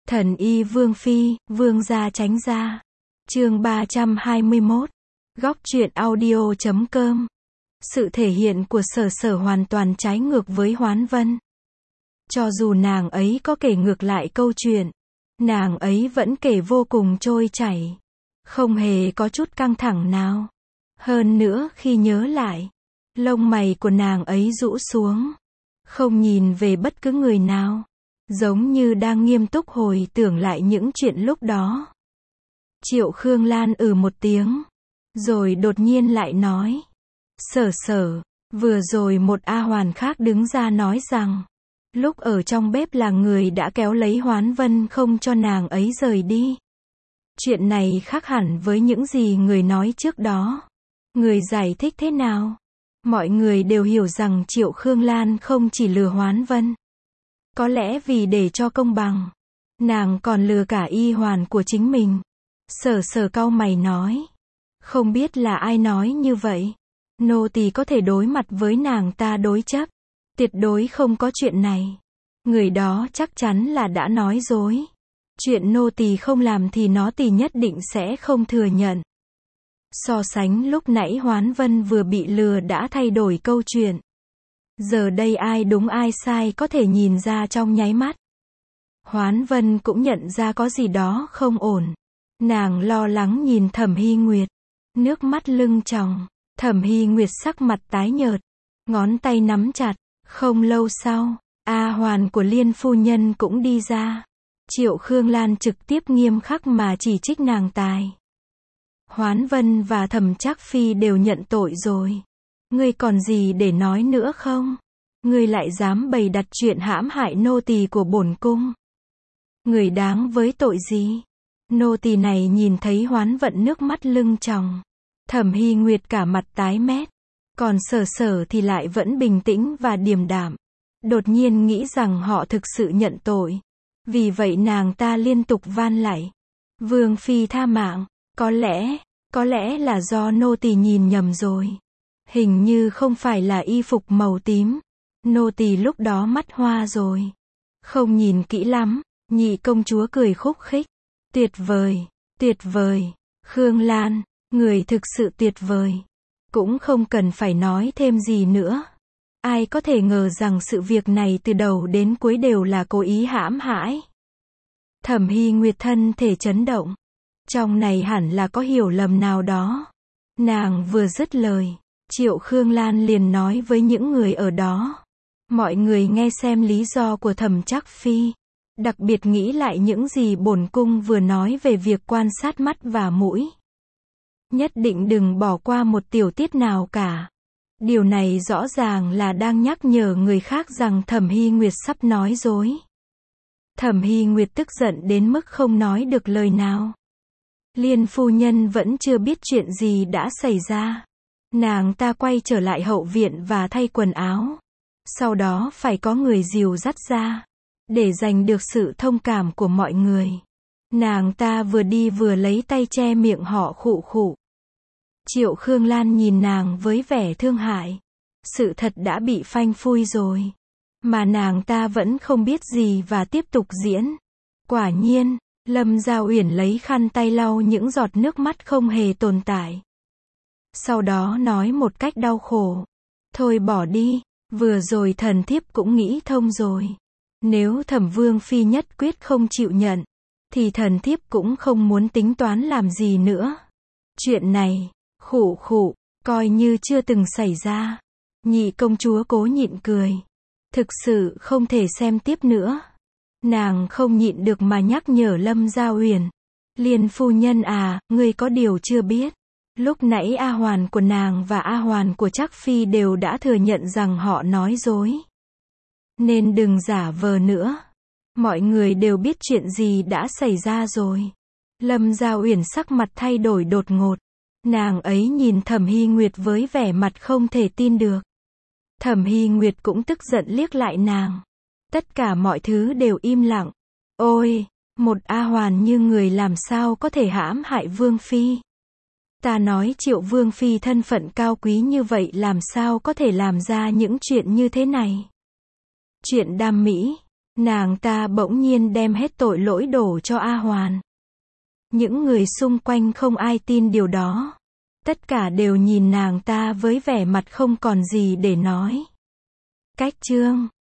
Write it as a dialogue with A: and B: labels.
A: Thần y Vương Phi, Vương gia tránh ra. Chương 321. Góc truyện audio.com. Sự thể hiện của Sở Sở hoàn toàn trái ngược với Hoán Vân. Cho dù nàng ấy có kể ngược lại câu chuyện, nàng ấy vẫn kể vô cùng trôi chảy, không hề có chút căng thẳng nào. Hơn nữa khi nhớ lại, lông mày của nàng ấy rũ xuống, không nhìn về bất cứ người nào, giống như đang nghiêm túc hồi tưởng lại những chuyện lúc đó. Triệu Khương Lan một tiếng, rồi đột nhiên lại nói: Sở Sở, vừa rồi một A Hoàn khác đứng ra nói rằng, lúc ở trong bếp là người đã kéo lấy Hoán Vân không cho nàng ấy rời đi. Chuyện này khác hẳn với những gì người nói trước đó. Người giải thích thế nào? Mọi người đều hiểu rằng Triệu Khương Lan không chỉ lừa Hoán Vân. Có lẽ vì để cho công bằng, nàng còn lừa cả y hoàn của chính mình. Sở Sở cau mày nói: Không biết là ai nói như vậy. Nô tỳ có thể đối mặt với nàng ta đối chất. Tuyệt đối không có chuyện này. Người đó chắc chắn là đã nói dối. Chuyện nô tỳ không làm thì nó tỳ nhất định sẽ không thừa nhận. So sánh lúc nãy Hoán Vân vừa bị lừa đã thay đổi câu chuyện. Giờ đây ai đúng ai sai có thể nhìn ra trong nháy mắt. Hoán Vân cũng nhận ra có gì đó không ổn. Nàng lo lắng nhìn Thẩm Hy Nguyệt, nước mắt lưng tròng. Thẩm Hy Nguyệt sắc mặt tái nhợt, ngón tay nắm chặt. Không lâu sau, A Hoàn của Liên phu nhân cũng đi ra. Triệu Khương Lan trực tiếp nghiêm khắc mà chỉ trích nàng tài. Hoán Vân và Thẩm Trác Phi đều nhận tội rồi. Ngươi còn gì để nói nữa không? Ngươi lại dám bày đặt chuyện hãm hại nô tỳ của bổn cung. Người đáng với tội gì? Nô tỳ này nhìn thấy Hoán Vận nước mắt lưng tròng. Thẩm Hy Nguyệt cả mặt tái mét. Còn Sở Sở thì lại vẫn bình tĩnh và điềm đạm. Đột nhiên nghĩ rằng họ thực sự nhận tội. Vì vậy nàng ta liên tục van lạy: Vương Phi tha mạng. Có lẽ là do nô tỳ nhìn nhầm rồi. Hình như không phải là y phục màu tím. Nô tỳ lúc đó mắt hoa rồi. Không nhìn kỹ lắm. Nhị công chúa cười khúc khích: Tuyệt vời, Khương Lan, người thực sự tuyệt vời. Cũng không cần phải nói thêm gì nữa. Ai có thể ngờ rằng sự việc này từ đầu đến cuối đều là cố ý hãm hại. Thẩm Hy Nguyệt thân thể chấn động. Trong này hẳn là có hiểu lầm nào đó. Nàng vừa dứt lời, Triệu Khương Lan liền nói với những người ở đó. Mọi người nghe xem lý do của Thẩm Trác Phi. Đặc biệt nghĩ lại những gì bổn cung vừa nói về việc quan sát mắt và mũi. Nhất định đừng bỏ qua một tiểu tiết nào cả. Điều này rõ ràng là đang nhắc nhở người khác rằng Thẩm Hy Nguyệt sắp nói dối. Thẩm Hy Nguyệt tức giận đến mức không nói được lời nào. Liên phu nhân vẫn chưa biết chuyện gì đã xảy ra. Nàng ta quay trở lại hậu viện và thay quần áo. Sau đó phải có người dìu dắt ra. Để giành được sự thông cảm của mọi người. Nàng ta vừa đi vừa lấy tay che miệng họ khụ khụ. Triệu Khương Lan nhìn nàng với vẻ thương hại. Sự thật đã bị phanh phui rồi. Mà nàng ta vẫn không biết gì và tiếp tục diễn. Quả nhiên, Lâm Giao Uyển lấy khăn tay lau những giọt nước mắt không hề tồn tại. Sau đó nói một cách đau khổ: Thôi bỏ đi, vừa rồi thần thiếp cũng nghĩ thông rồi. Nếu Thẩm Vương Phi nhất quyết không chịu nhận, thì thần thiếp cũng không muốn tính toán làm gì nữa. Chuyện này, khụ khụ, coi như chưa từng xảy ra. Nhị công chúa cố nhịn cười. Thực sự không thể xem tiếp nữa. Nàng không nhịn được mà nhắc nhở Lâm Giao Uyển. Liên phu nhân à, ngươi có điều chưa biết. Lúc nãy A Hoàn của nàng và A Hoàn của Trác Phi đều đã thừa nhận rằng họ nói dối. Nên đừng giả vờ nữa. Mọi người đều biết chuyện gì đã xảy ra rồi. Lâm Giao Uyển sắc mặt thay đổi đột ngột. Nàng ấy nhìn Thẩm Hy Nguyệt với vẻ mặt không thể tin được. Thẩm Hy Nguyệt cũng tức giận liếc lại nàng. Tất cả mọi thứ đều im lặng. Ôi, một A Hoàn như người làm sao có thể hãm hại Vương Phi. Ta nói Triệu Vương Phi thân phận cao quý như vậy làm sao có thể làm ra những chuyện như thế này. Chuyện đam mỹ, Nàng ta bỗng nhiên đem hết tội lỗi đổ cho A Hoàn. Những người xung quanh không ai tin điều đó. Tất cả đều nhìn nàng ta với vẻ mặt không còn gì để nói. Cách chương